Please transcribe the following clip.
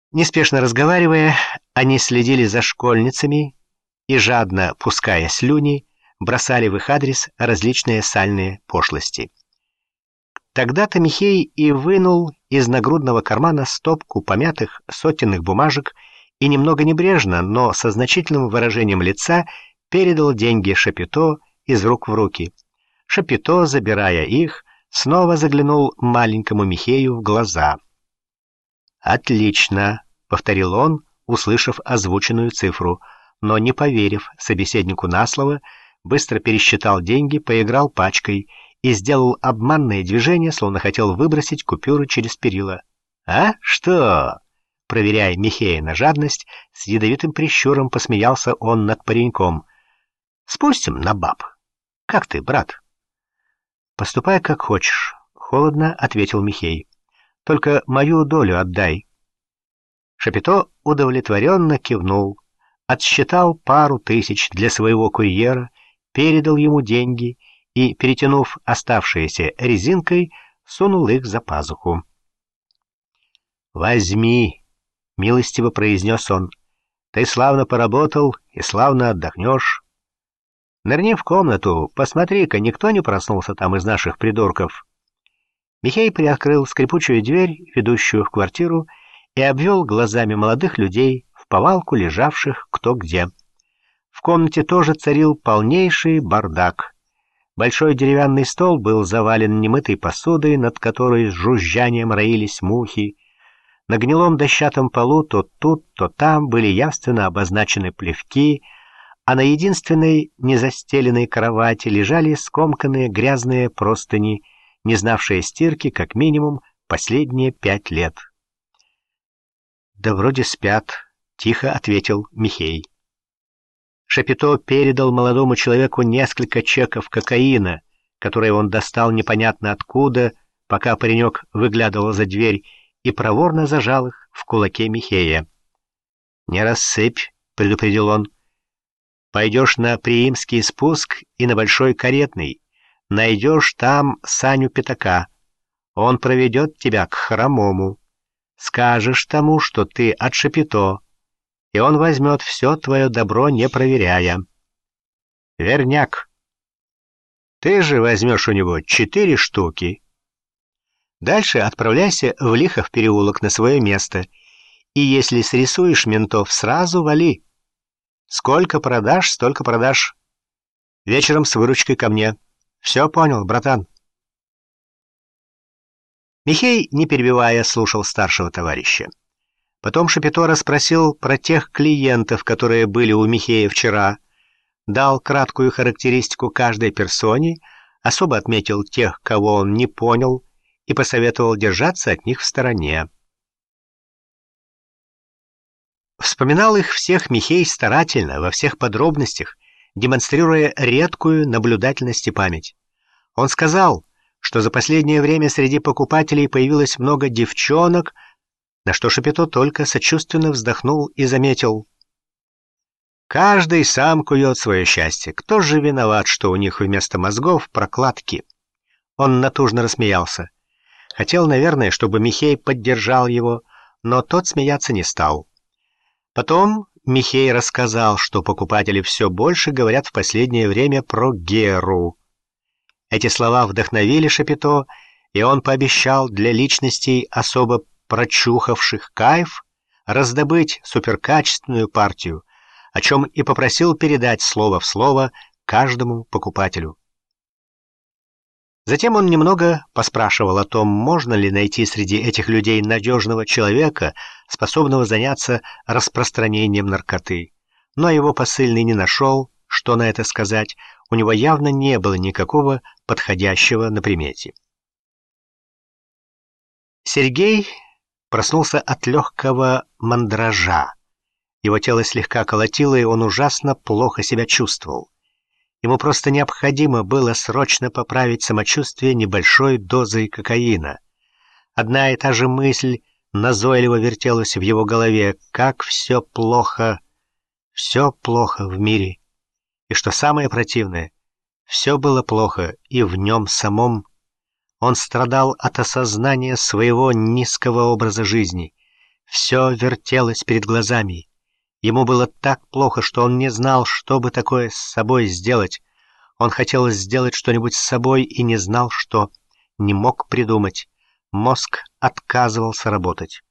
Неспешно разговаривая, они следили за школьницами и, жадно пуская слюни, бросали в их адрес различные сальные пошлости. Тогда-то Михей и вынул из нагрудного кармана стопку помятых сотенных бумажек и немного небрежно, но со значительным выражением лица передал деньги Шапито из рук в руки. Шапито, забирая их, снова заглянул маленькому Михею в глаза. «Отлично», — повторил он, услышав озвученную цифру, но, не поверив собеседнику на слово, быстро пересчитал деньги, поиграл пачкой и сделал обманное движение, словно хотел выбросить купюры через перила. «А что?» Проверяя Михея на жадность, с ядовитым прищуром посмеялся он над пареньком. «Спустим на баб. Как ты, брат?» «Поступай, как хочешь», — холодно ответил Михей. «Только мою долю отдай». Шапито удовлетворенно кивнул, отсчитал пару тысяч для своего курьера, передал ему деньги и, перетянув оставшиеся резинкой, сунул их за пазуху. «Возьми», — милостиво произнес он, — «ты славно поработал и славно отдохнешь. Нырни в комнату, посмотри-ка, никто не проснулся там из наших придурков». Михей приоткрыл скрипучую дверь, ведущую в квартиру, и обвел глазами молодых людей, вповалку лежавших кто где. В комнате тоже царил полнейший бардак. Большой деревянный стол был завален немытой посудой, над которой с жужжанием роились мухи. На гнилом дощатом полу то тут, то там были явственно обозначены плевки, а на единственной незастеленной кровати лежали скомканные грязные простыни, не знавшие стирки как минимум последние 5 лет. «Да вроде спят», — тихо ответил Михей. Шапито передал молодому человеку несколько чеков кокаина, которые он достал непонятно откуда, пока паренек выглядывал за дверь, и проворно зажал их в кулаке Михея. «Не рассыпь», — предупредил он. «Пойдешь на Приимский спуск и на Большой Каретный. Найдешь там Саню Пятака. Он проведет тебя к Хромому. Скажешь тому, что ты от Шапито, и он возьмет все твое добро, не проверяя. Верняк. Ты же возьмешь у него 4 штуки. Дальше отправляйся в Лихов переулок на свое место, и если срисуешь ментов, сразу вали. Сколько продашь, столько продашь. Вечером с выручкой ко мне. Все понял, братан?» Михей, не перебивая, слушал старшего товарища. Потом Шапито расспросил про тех клиентов, которые были у Михея вчера, дал краткую характеристику каждой персоне, особо отметил тех, кого он не понял, и посоветовал держаться от них в стороне. Вспоминал их всех Михей старательно, во всех подробностях, демонстрируя редкую наблюдательность и память. Он сказал, что за последнее время среди покупателей появилось много девчонок, на что Шапито только сочувственно вздохнул и заметил: «Каждый сам кует свое счастье. Кто же виноват, что у них вместо мозгов прокладки?» Он натужно рассмеялся. Хотел, наверное, чтобы Михей поддержал его, но тот смеяться не стал. Потом Михей рассказал, что покупатели все больше говорят в последнее время про Геру. Эти слова вдохновили Шапито, и он пообещал для личностей, особо прочухавших кайф, раздобыть суперкачественную партию, о чем и попросил передать слово в слово каждому покупателю. Затем он немного поспрашивал о том, можно ли найти среди этих людей надежного человека, способного заняться распространением наркоты. Но его посыльный не нашел, что на это сказать, у него явно не было никакого подходящего на примете. Сергей проснулся от легкого мандража. Его тело слегка колотило, и он ужасно плохо себя чувствовал. Ему просто необходимо было срочно поправить самочувствие небольшой дозой кокаина. Одна и та же мысль назойливо вертелась в его голове: как все плохо в мире. И что самое противное, все было плохо и в нем самом. Он страдал от осознания своего низкого образа жизни. Все вертелось перед глазами. Ему было так плохо, что он не знал, что бы такое с собой сделать. Он хотел сделать что-нибудь с собой и не знал, что. Не мог придумать. Мозг отказывался работать.